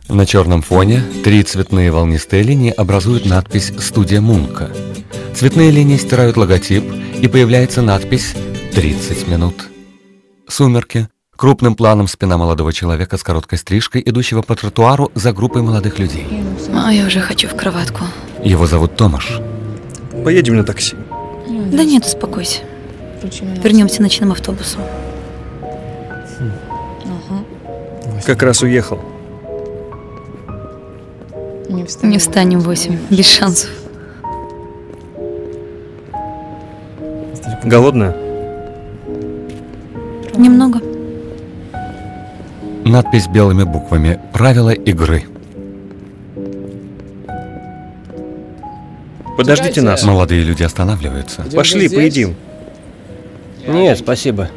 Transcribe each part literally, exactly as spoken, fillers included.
На черном фоне три цветные волнистые линии образуют надпись «Студия Мунка». Цветные линии стирают логотип, и появляется надпись «тридцать минут». Сумерки. Крупным планом спина молодого человека с короткой стрижкой, идущего по тротуару за группой молодых людей. А я уже хочу в кроватку. Его зовут Томаш. Поедем на такси. Да нет, успокойся. Вернемся ночным автобусом. Как раз уехал. Не встанем в восемь, без шансов. Голодная? Немного. Надпись белыми буквами «Правила игры». Подождите нас. Молодые люди останавливаются. Пошли, поедим. Нет, спасибо.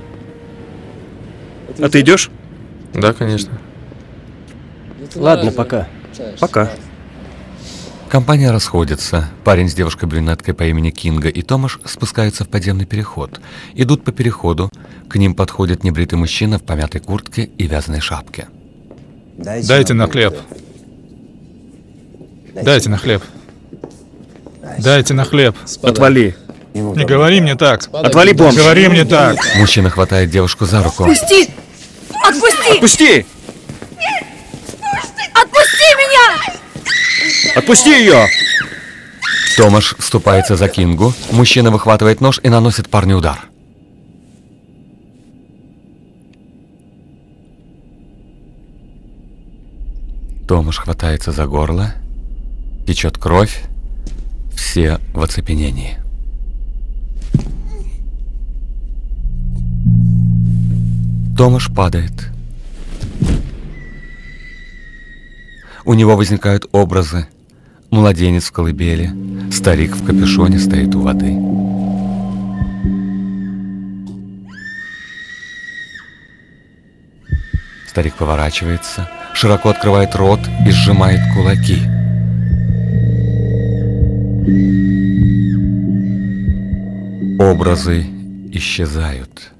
А ты идешь? Да, конечно. Ладно, пока. Пока. Компания расходится. Парень с девушкой-брюнеткой по имени Кинга и Томаш спускаются в подземный переход. Идут по переходу. К ним подходит небритый мужчина в помятой куртке и вязаной шапке. Дайте на хлеб. Дайте на хлеб. Дайте на хлеб. Отвали. Не говори мне так. Отвали, бомж. Не говори мне так. Мужчина хватает девушку за руку. Отпусти! Отпусти! Отпусти! Отпусти меня! Отпусти ее! Томаш вступается за Кингу. Мужчина выхватывает нож и наносит парню удар. Томаш хватается за горло. Течет кровь. Все в оцепенении. Томаш падает. У него возникают образы. Младенец в колыбели, старик в капюшоне стоит у воды. Старик поворачивается, широко открывает рот и сжимает кулаки. Образы исчезают.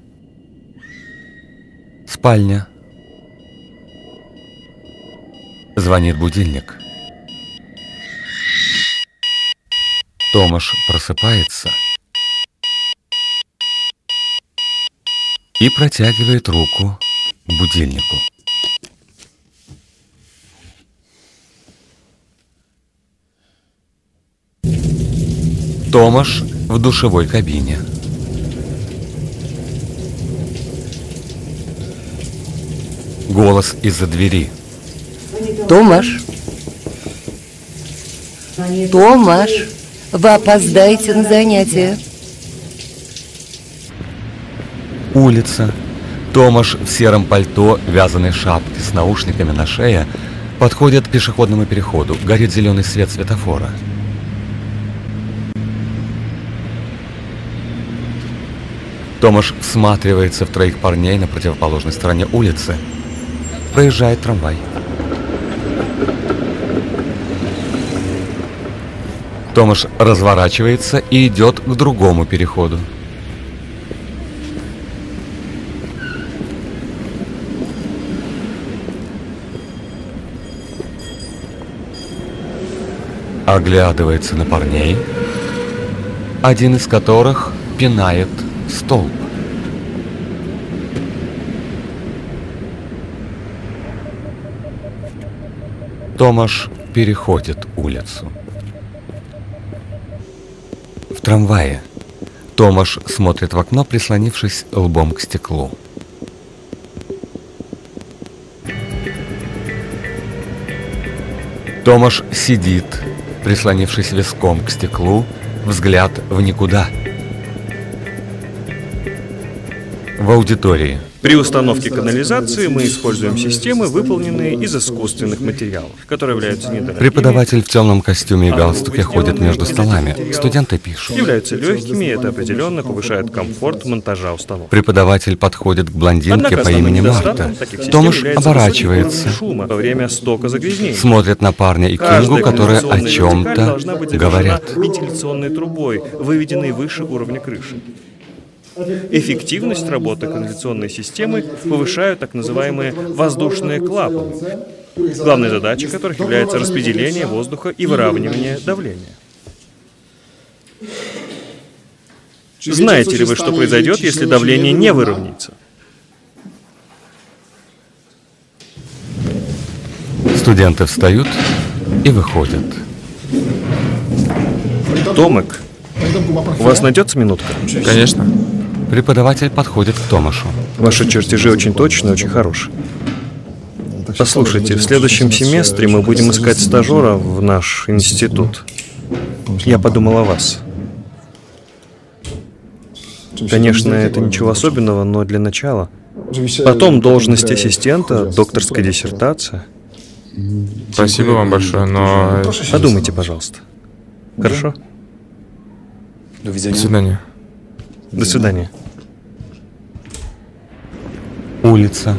Спальня. Звонит будильник. Томаш просыпается и протягивает руку к будильнику. Томаш в душевой кабине. Голос из-за двери. Томаш? Томаш, вы опоздаете на занятия. Улица. Томаш в сером пальто, вязаной шапке с наушниками на шее подходит к пешеходному переходу. Горит зеленый свет светофора. Томаш всматривается в троих парней на противоположной стороне улицы. Проезжает трамвай. Томаш разворачивается и идет к другому переходу. Оглядывается на парней, один из которых пинает столб. Томаш переходит улицу. В трамвае. Томаш смотрит в окно, прислонившись лбом к стеклу. Томаш сидит, прислонившись виском к стеклу, взгляд в никуда. В аудитории. При установке канализации мы используем системы, выполненные из искусственных материалов, которые являются недорогими. Преподаватель в темном костюме и галстуке ходит между столами. Студенты пишут. Являются легкими, и это определенно повышает комфорт монтажа установок. Преподаватель подходит к блондинке по имени Марта. Томаш оборачивается, шума во время стока загрязнений. смотрит на парня и Кингу, которые о чем-то говорят. Вентиляционной трубой, выведенной выше уровня крыши. Эффективность работы канализационной системы повышают так называемые воздушные клапаны. главной задачей которых является распределение воздуха и выравнивание давления. Знаете ли вы, что произойдет, если давление не выровняется? Студенты встают и выходят. Томик, у вас найдется минутка? Конечно. Преподаватель подходит к Томашу. Ваши чертежи очень точные, очень хорошие. Послушайте, в следующем семестре мы будем искать стажера в наш институт. Я подумал о вас. Конечно, это ничего особенного, но для начала. Потом должность ассистента, докторская диссертация. Спасибо вам большое, но... Подумайте, пожалуйста. Хорошо? До свидания. До свидания. Улица.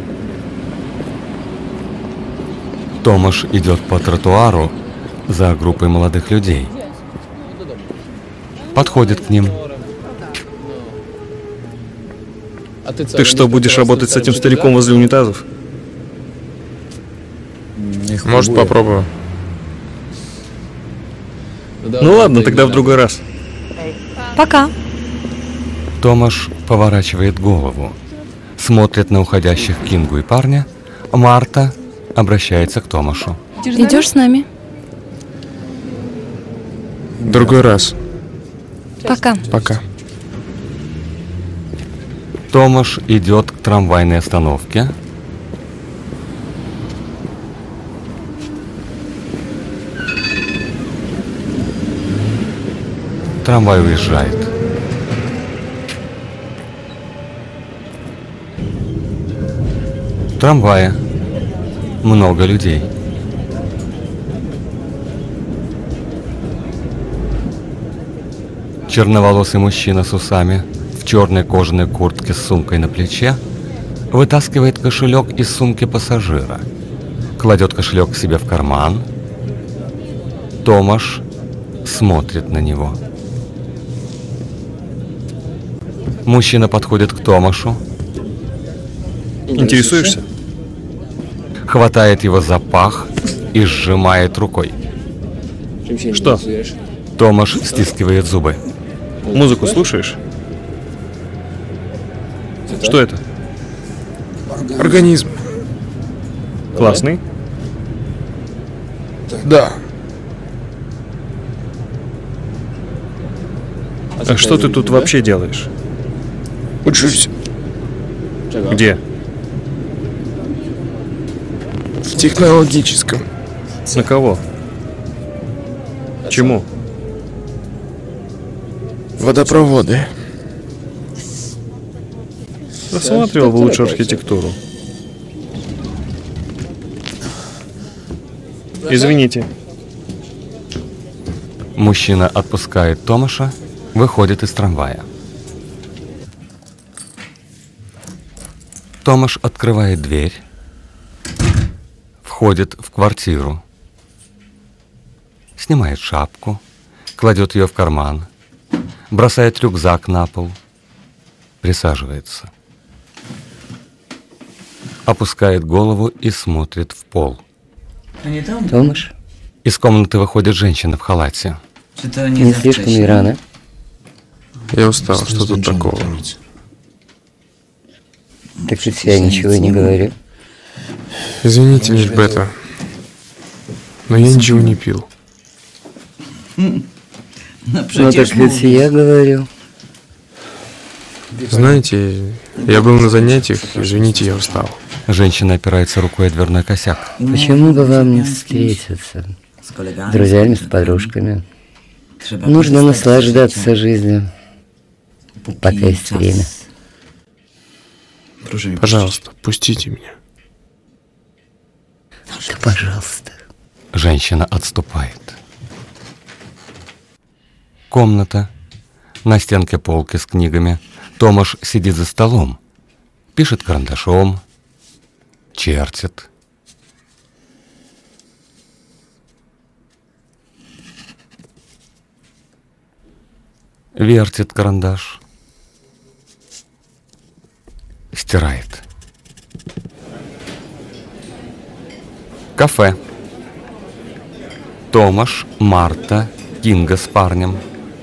Томаш идет по тротуару за группой молодых людей. Подходит к ним. Ты что, будешь работать с этим стариком возле унитазов? Может, попробую. Ну ладно, тогда в другой раз. Пока. Томаш поворачивает голову, смотрит на уходящих Кингу и парня. Марта обращается к Томашу. Идешь с нами? В другой раз. Пока. Пока. Томаш идет к трамвайной остановке. Трамвай уезжает. В трамвае много людей. Черноволосый мужчина с усами в черной кожаной куртке с сумкой на плече вытаскивает кошелек из сумки пассажира, кладет кошелек к себе в карман. Томаш смотрит на него. Мужчина подходит к Томашу, Интересуешься? хватает его за пах и сжимает рукой. Что? Томаш стискивает зубы. Музыку слушаешь? Что это? Организм. Классный? Да. А что ты тут вообще делаешь? Учусь. Где? В технологическом. На кого? Чему? Водопроводы. Рассматривал бы лучше архитектуру. Извините. Мужчина отпускает Томаша, выходит из трамвая. Томаш открывает дверь, входит в квартиру, снимает шапку, кладет ее в карман, бросает рюкзак на пол, присаживается, опускает голову и смотрит в пол. Томаш, Из комнаты выходит женщина в халате. не слишком ли рано? Я устал, что тут такого? Так ведь я ничего не говорю. Извините, Нильбета, но я ничего не пил. Ну так ведь я говорю. Знаете, я был на занятиях, извините, я устал. Женщина опирается рукой о дверной косяк. Почему бы вам не встретиться? С друзьями, с подружками. Нужно наслаждаться жизнью, пока есть время. Пожалуйста, пустите меня. Да, пожалуйста. Женщина отступает. Комната. На стенке полки с книгами. Томаш сидит за столом. Пишет карандашом. Чертит. Вертит карандаш. Стирает. Кафе. Томаш, Марта, Кинга с парнем.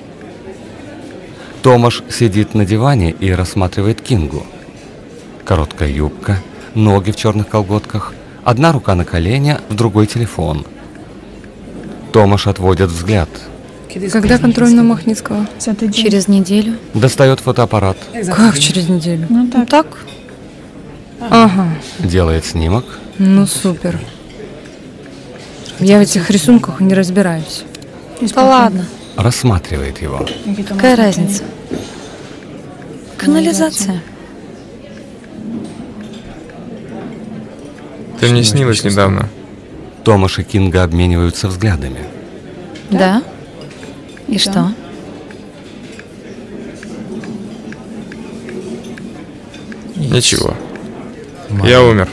Томаш сидит на диване и рассматривает Кингу. Короткая юбка, ноги в черных колготках, одна рука на колене, в другой телефон. Томаш отводит взгляд. Когда контроль на Махницкого? Через неделю. Достает фотоаппарат. Как через неделю? Ну так. Ну, так? Ага. Делает снимок. Ну супер. Я в этих рисунках не разбираюсь. Да ладно. Рассматривает его. Какая разница? Канализация. Ты мне снилась недавно. Томаш и Кинга обмениваются взглядами. Да? И что? Ничего. Я умер.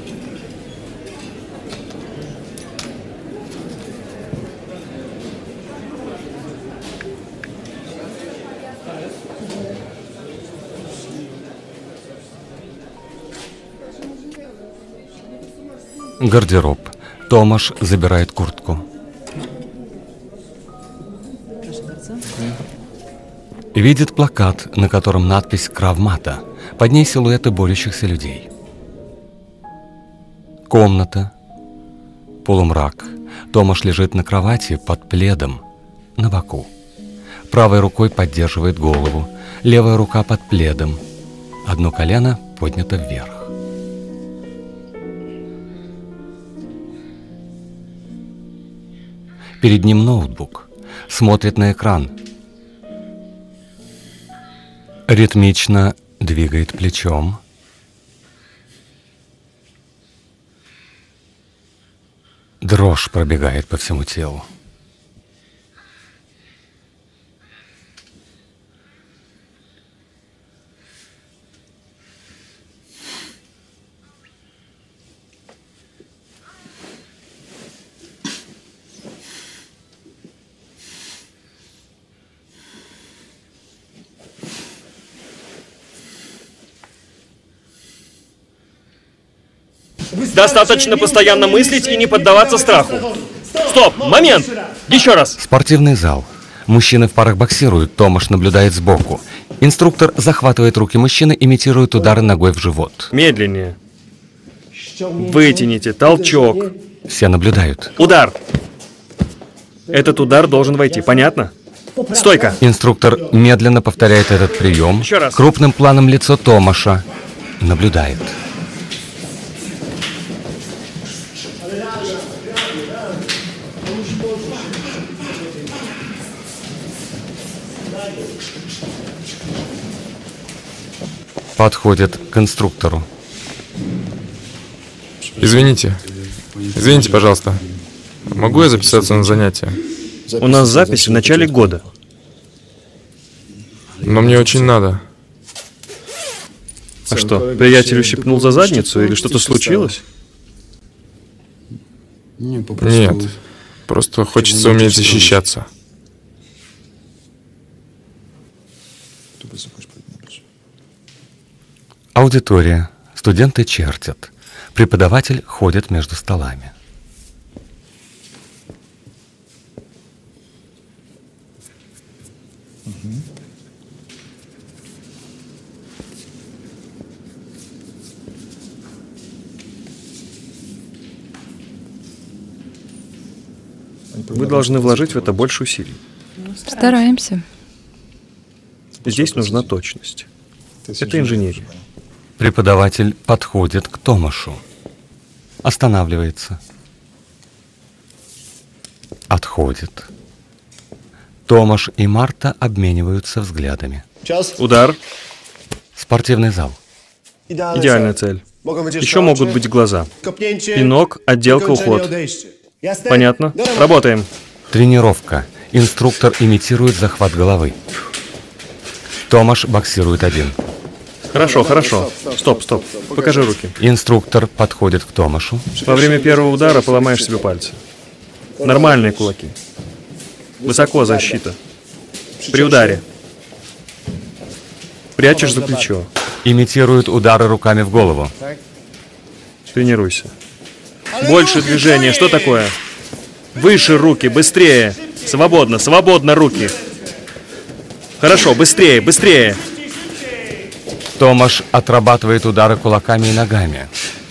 Гардероб. Томаш забирает куртку. Видит плакат, на котором надпись «Кравмата». Под ней силуэты борющихся людей. Комната. Полумрак. Томаш лежит на кровати под пледом, на боку. Правой рукой поддерживает голову, левая рука под пледом. Одно колено поднято вверх. Перед ним ноутбук. Смотрит на экран. Ритмично двигает плечом. Дрожь пробегает по всему телу. Достаточно постоянно мыслить и не поддаваться страху. Стоп! Момент! Еще раз! Спортивный зал. Мужчины в парах боксируют, Томаш наблюдает сбоку. Инструктор захватывает руки мужчины, имитирует удары ногой в живот. Медленнее. Вытяните, толчок. Все наблюдают. Удар! Этот удар должен войти, понятно? Стойка! Инструктор медленно повторяет этот прием. Еще раз. Крупным планом лицо Томаша. Наблюдает. Подходит к инструктору. Извините. Извините, пожалуйста. Могу я записаться на занятия? У нас запись в начале года. Но мне очень надо. А что, приятель ущипнул за задницу или что-то случилось? Нет. Просто хочется уметь защищаться. Аудитория. Студенты чертят. Преподаватель ходит между столами. Вы должны вложить в это больше усилий. Стараемся. Здесь нужна точность. Это инженерия. Преподаватель подходит к Томашу. Останавливается. Отходит. Томаш и Марта обмениваются взглядами. Удар. Спортивный зал. Идеальная цель. Еще могут быть глаза. Пинок, отделка, уход. Понятно? Работаем. Тренировка. Инструктор имитирует захват головы. Томаш боксирует один. Хорошо, хорошо. Стоп, стоп. Покажи руки. Инструктор подходит к Томашу. Во время первого удара поломаешь себе пальцы. Нормальные кулаки. Высоко защита. При ударе. Прячешь за плечо. Имитирует удары руками в голову. Тренируйся. Больше движения. Что такое? Выше руки, быстрее. Свободно, свободно руки. Хорошо, быстрее, быстрее. Томаш отрабатывает удары кулаками и ногами.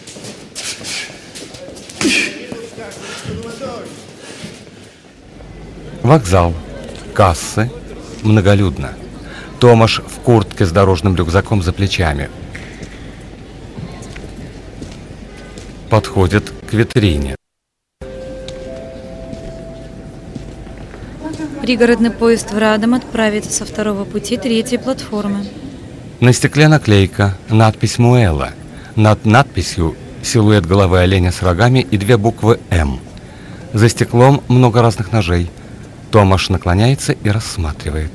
Вокзал, кассы, многолюдно. Томаш в куртке с дорожным рюкзаком за плечами. Подходит к витрине. Пригородный поезд в Радом отправится со второго пути третьей платформы. На стекле наклейка, надпись «Муэла». Над надписью силуэт головы оленя с рогами и две буквы «М». За стеклом много разных ножей. Томаш наклоняется и рассматривает.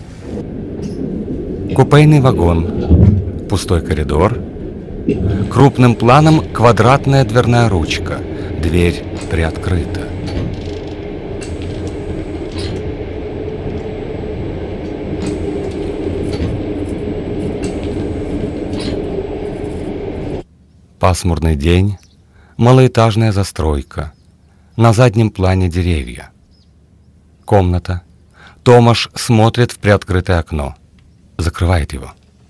Купейный вагон, пустой коридор. Крупным планом квадратная дверная ручка. Дверь приоткрыта. Пасмурный день, малоэтажная застройка. На заднем плане деревья. Комната. Томаш смотрит в приоткрытое окно. Закрывает его.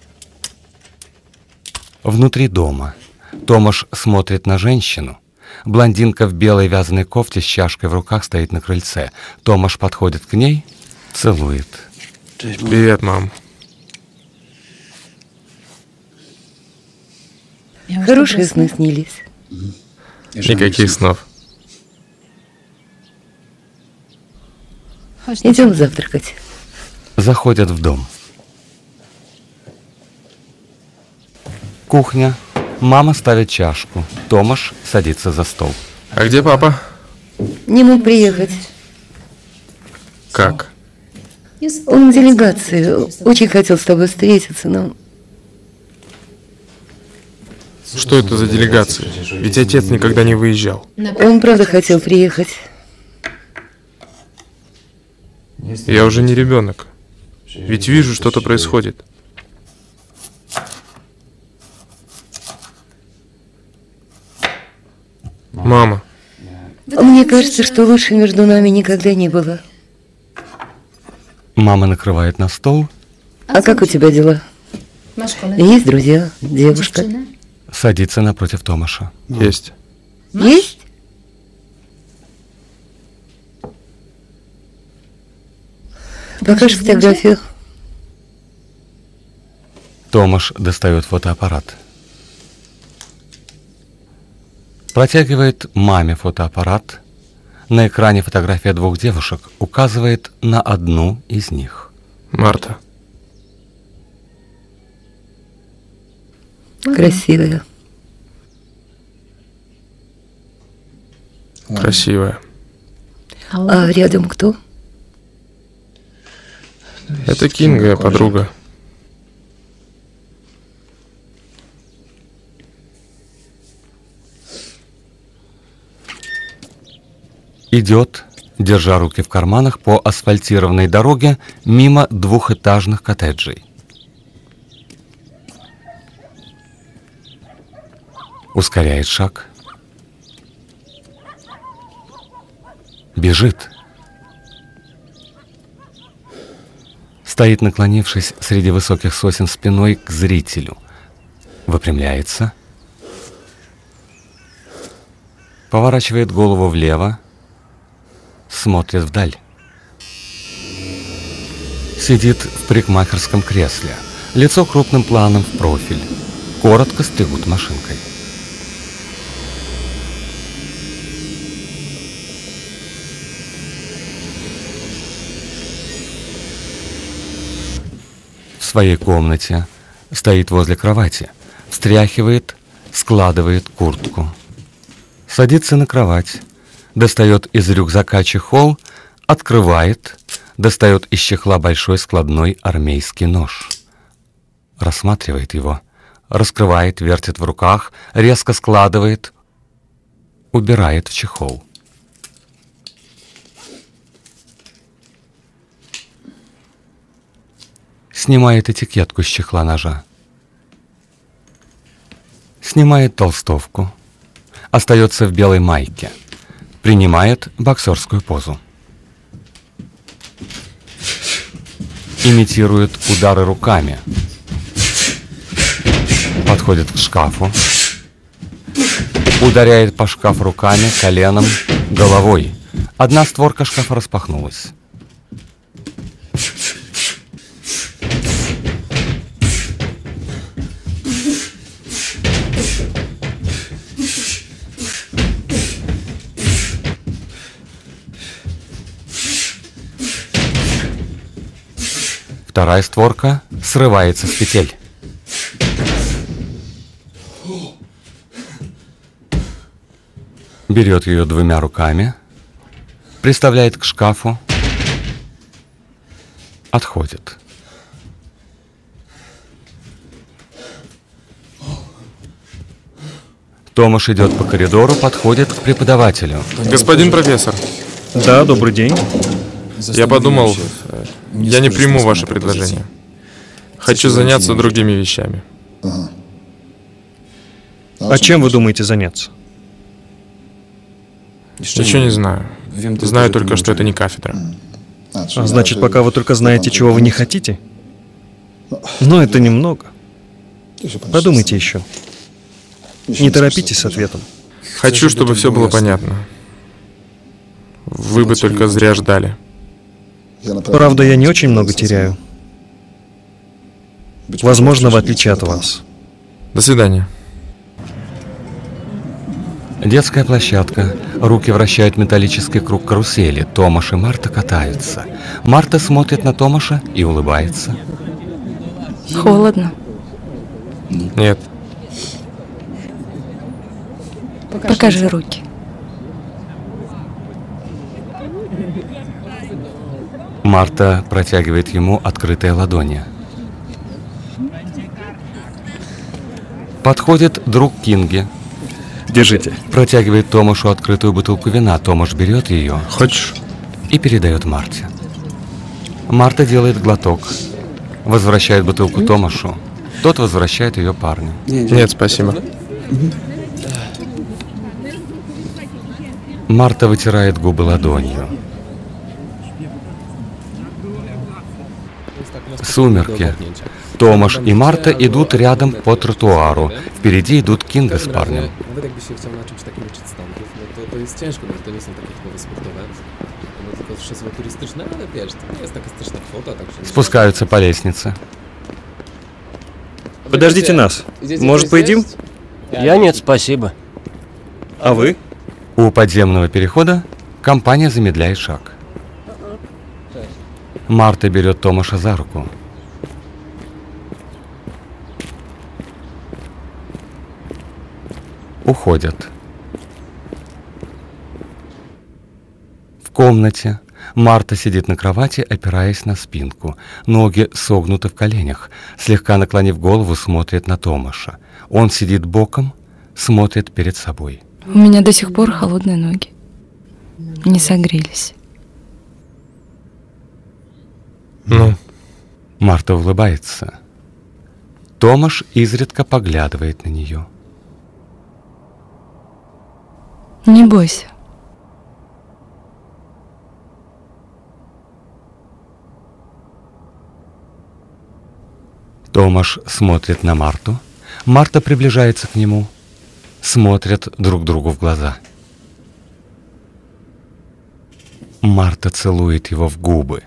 Внутри дома. Томаш смотрит на женщину. Блондинка в белой вязаной кофте с чашкой в руках стоит на крыльце. Томаш подходит к ней, целует. Привет, мам. Хорошие сны снились. Никаких снов. Идем завтракать. Заходят в дом. Кухня. Мама ставит чашку. Томаш садится за стол. А где папа? Не мог приехать. Как? Он в делегации. Очень хотел с тобой встретиться, но... Что это за делегация? Ведь отец никогда не выезжал. Он правда хотел приехать. Я уже не ребенок. Ведь вижу, что-то происходит. Мама. Мне кажется, что лучше между нами никогда не было. Мама накрывает на стол. А как у тебя дела? Есть друзья, девушка? Садится напротив Томаша. Есть. Есть? Покажи фотографию. Томаш достает фотоаппарат. Протягивает маме фотоаппарат. На экране фотография двух девушек указывает на одну из них. Марта. Красивая. Красивая. А рядом кто? Это Кинга, подруга. Идет, держа руки в карманах, по асфальтированной дороге мимо двухэтажных коттеджей. Ускоряет шаг. Бежит. Стоит, наклонившись среди высоких сосен спиной к зрителю. Выпрямляется. Поворачивает голову влево. Смотрит вдаль. Сидит в парикмахерском кресле. Лицо крупным планом в профиль. Коротко стригут машинкой. В своей комнате стоит возле кровати. Встряхивает, складывает куртку. Садится на кровать. Достает из рюкзака чехол, открывает, достает из чехла большой складной армейский нож. Рассматривает его, раскрывает, вертит в руках, резко складывает, убирает в чехол. Снимает этикетку с чехла ножа. Снимает толстовку. Остается в белой майке. Принимает боксерскую позу. Имитирует удары руками. Подходит к шкафу. Ударяет по шкафу руками, коленом, головой. Одна створка шкафа распахнулась. Вторая створка срывается с петель. Берет ее двумя руками, приставляет к шкафу, отходит. Томаш идет по коридору, подходит к преподавателю. Господин профессор, Да, добрый день. я подумал, я не приму ваше предложение. Хочу заняться другими вещами. А чем вы думаете заняться? Ничего не знаю. Знаю только, что это не кафедра. А значит, пока вы только знаете, чего вы не хотите? Но это немного. Подумайте еще. Не торопитесь с ответом. Хочу, чтобы все было понятно. Вы бы только зря ждали. Правда, я не очень много теряю. Возможно, в отличие от вас. До свидания. Детская площадка. Руки вращают металлический круг карусели. Томаш и Марта катаются. Марта смотрит на Томаша и улыбается. Холодно. Нет. Покажи руки. Марта протягивает ему открытые ладони. Подходит друг Кинги. Держите. Протягивает Томашу открытую бутылку вина. Томаш берет ее. Хочешь? И передает Марте. Марта делает глоток. Возвращает бутылку Томашу. Тот возвращает ее парню. Нет, спасибо. Марта вытирает губы ладонью. Сумерки. Томаш и Марта идут рядом по тротуару. Впереди идут Кинга с парнем. Nawet jakbyś się chciał na czymś takim uczyć standów, no to, to jest ciężko, no to nie są takie typowe sportowe, no tylko krzesło turystyczne, ale wiesz, to nie jest taka straszna kwota, także... Спускаются по лестнице. Подождите нас. Может, поедим? Я нет, спасибо. А вы? У подземного перехода компания замедляет шаг. Марта берет Томаша за руку. Уходят. В комнате Марта сидит на кровати, опираясь на спинку. Ноги согнуты в коленях. Слегка наклонив голову, смотрит на Томаша. Он сидит боком, смотрит перед собой. У меня до сих пор холодные ноги. Не согрелись. Ну? Марта улыбается. Томаш изредка поглядывает на нее. Не бойся. Томаш смотрит на Марту. Марта приближается к нему. Смотрят друг другу в глаза. Марта целует его в губы.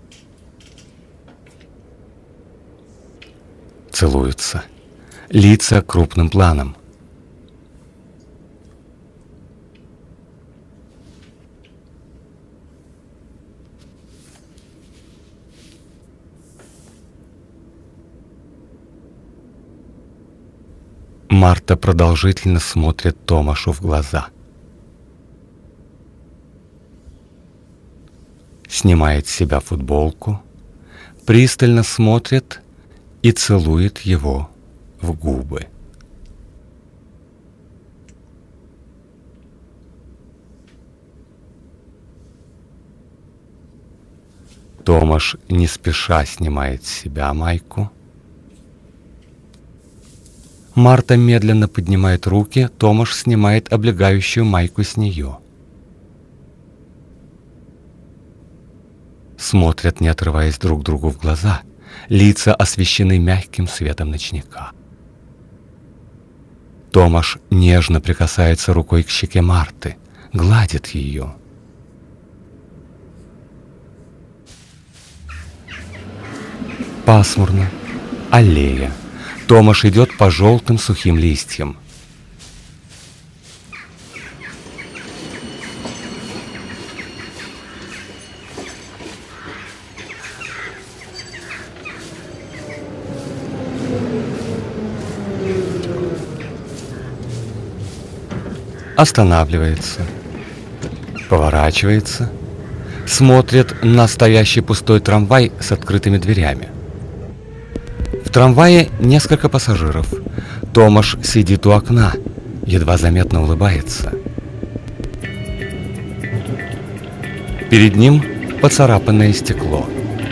Целуются. Лица крупным планом. Марта продолжительно смотрит Томашу в глаза. Снимает с себя футболку, пристально смотрит и целует его в губы. Томаш не спеша снимает с себя майку. Марта медленно поднимает руки, Томаш снимает облегающую майку с нее. Смотрят, не отрываясь друг другу в глаза. Лица освещены мягким светом ночника. Томаш нежно прикасается рукой к щеке Марты, гладит ее. Пасмурно. Аллея. Томаш идет по желтым сухим листьям. Останавливается, поворачивается, смотрит на стоящий пустой трамвай с открытыми дверями. В трамвае несколько пассажиров. Томаш сидит у окна, едва заметно улыбается. Перед ним поцарапанное стекло.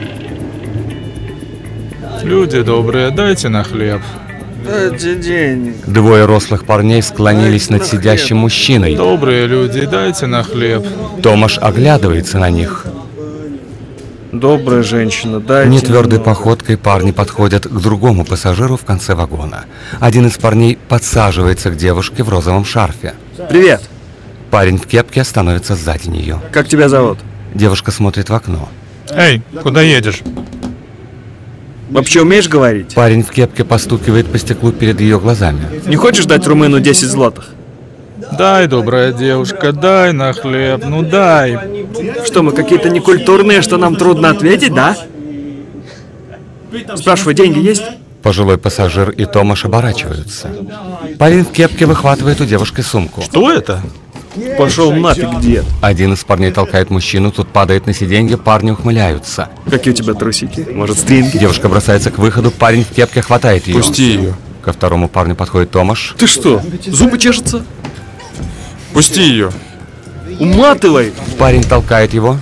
Люди добрые, дайте на хлеб. Дайте денег. Двое рослых парней склонились над сидящим мужчиной. Добрые люди, дайте на хлеб. Томаш оглядывается на них. Добрая женщина, дайте. Нетвердой немного. походкой парни подходят к другому пассажиру в конце вагона. Один из парней подсаживается к девушке в розовом шарфе. Привет. Парень в кепке становится сзади нее. Как тебя зовут? Девушка смотрит в окно. Эй, куда едешь? Вообще умеешь говорить? Парень в кепке постукивает по стеклу перед ее глазами. Не хочешь дать румыну десять злотых? Дай, добрая девушка, дай на хлеб, ну дай. Что, мы какие-то некультурные, что нам трудно ответить, да? Спрашиваю, деньги есть? Пожилой пассажир и Томаш оборачиваются. Парень в кепке выхватывает у девушки сумку. Что это? Пошел нафиг, дед. Один из парней толкает мужчину, тут падает на сиденье, парни ухмыляются. Какие у тебя трусики? Может, стринги? Девушка бросается к выходу, парень в кепке хватает ее. Пусти ее. Ко второму парню подходит Томаш. Ты что, зубы чешутся? Пусти ее. Уматывай! Парень толкает его.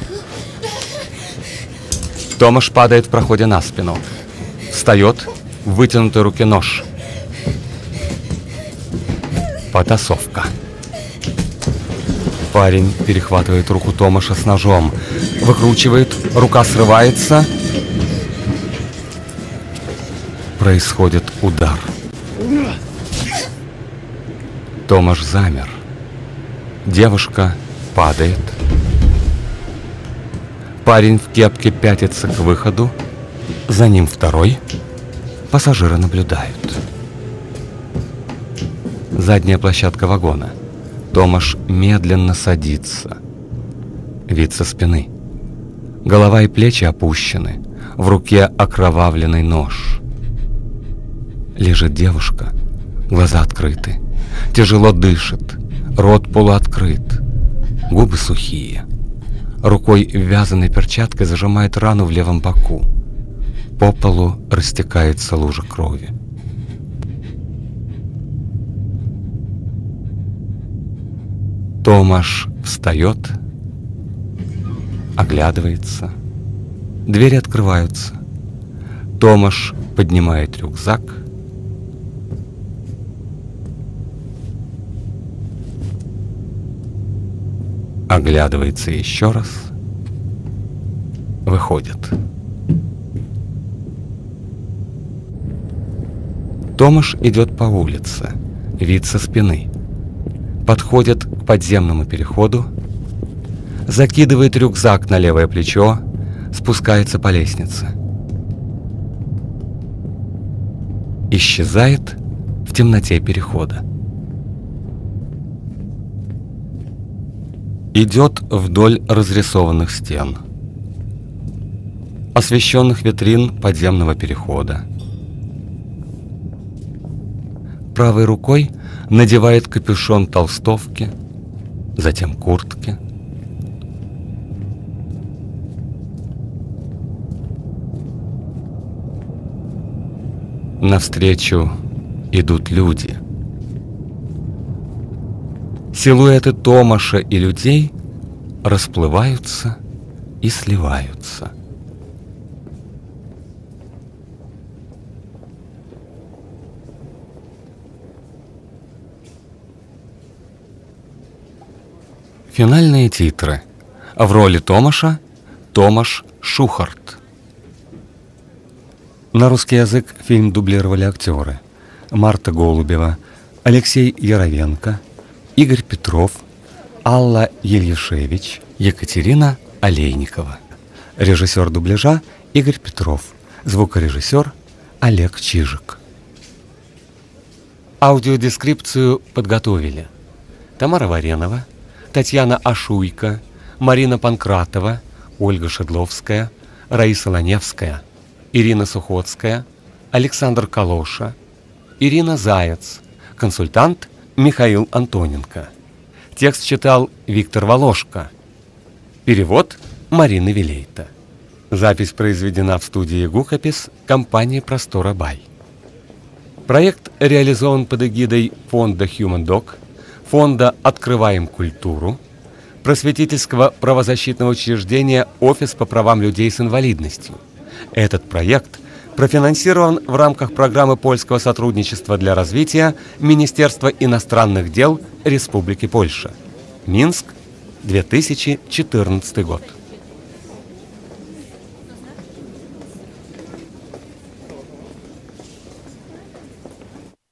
Томаш падает в проходе на спину. Встает, в вытянутой руке нож. Потасовка. Парень перехватывает руку Томаша с ножом. Выкручивает, рука срывается. Происходит удар. Томаш замер. Девушка падает. Парень в кепке пятится к выходу. За ним второй. Пассажиры наблюдают. Задняя площадка вагона. Томаш медленно садится. Вид со спины. Голова и плечи опущены. В руке окровавленный нож. Лежит девушка. Глаза открыты. Тяжело дышит. Рот полуоткрыт. Губы сухие. Рукой в вязаной перчаткой зажимает рану в левом боку. По полу растекается лужа крови. Томаш встает, оглядывается. Двери открываются. Томаш поднимает рюкзак. Оглядывается еще раз. Выходит. Томаш идет по улице. Вид со спины. Подходит к подземному переходу. Закидывает рюкзак на левое плечо. Спускается по лестнице. Исчезает в темноте перехода. Идет вдоль разрисованных стен, освещенных витрин подземного перехода. Правой рукой надевает капюшон толстовки, затем куртки. Навстречу идут люди. Силуэты Томаша и людей расплываются и сливаются. Финальные титры. В роли Томаша Томаш Шухарт. На русский язык фильм дублировали актеры Марта Голубева, Алексей Яровенко, Игорь Петров, Алла Ельяшевич, Екатерина Олейникова. Режиссер дубляжа Игорь Петров, звукорежиссер Олег Чижик. Аудиодескрипцию подготовили Тамара Варенова, Татьяна Ашуйко, Марина Панкратова, Ольга Шедловская, Раиса Ланевская, Ирина Сухоцкая, Александр Калоша, Ирина Заяц, консультант Михаил Антоненко. Текст читал Виктор Волошко. Перевод Марины Вилейта. Запись произведена в студии «Гукопис» компании «Простора Бай». Проект реализован под эгидой фонда Human Dog, фонда «Открываем культуру», просветительского правозащитного учреждения «Офис по правам людей с инвалидностью». Этот проект профинансирован в рамках программы польского сотрудничества для развития Министерства иностранных дел Республики Польша. Минск, две тысячи четырнадцатый год.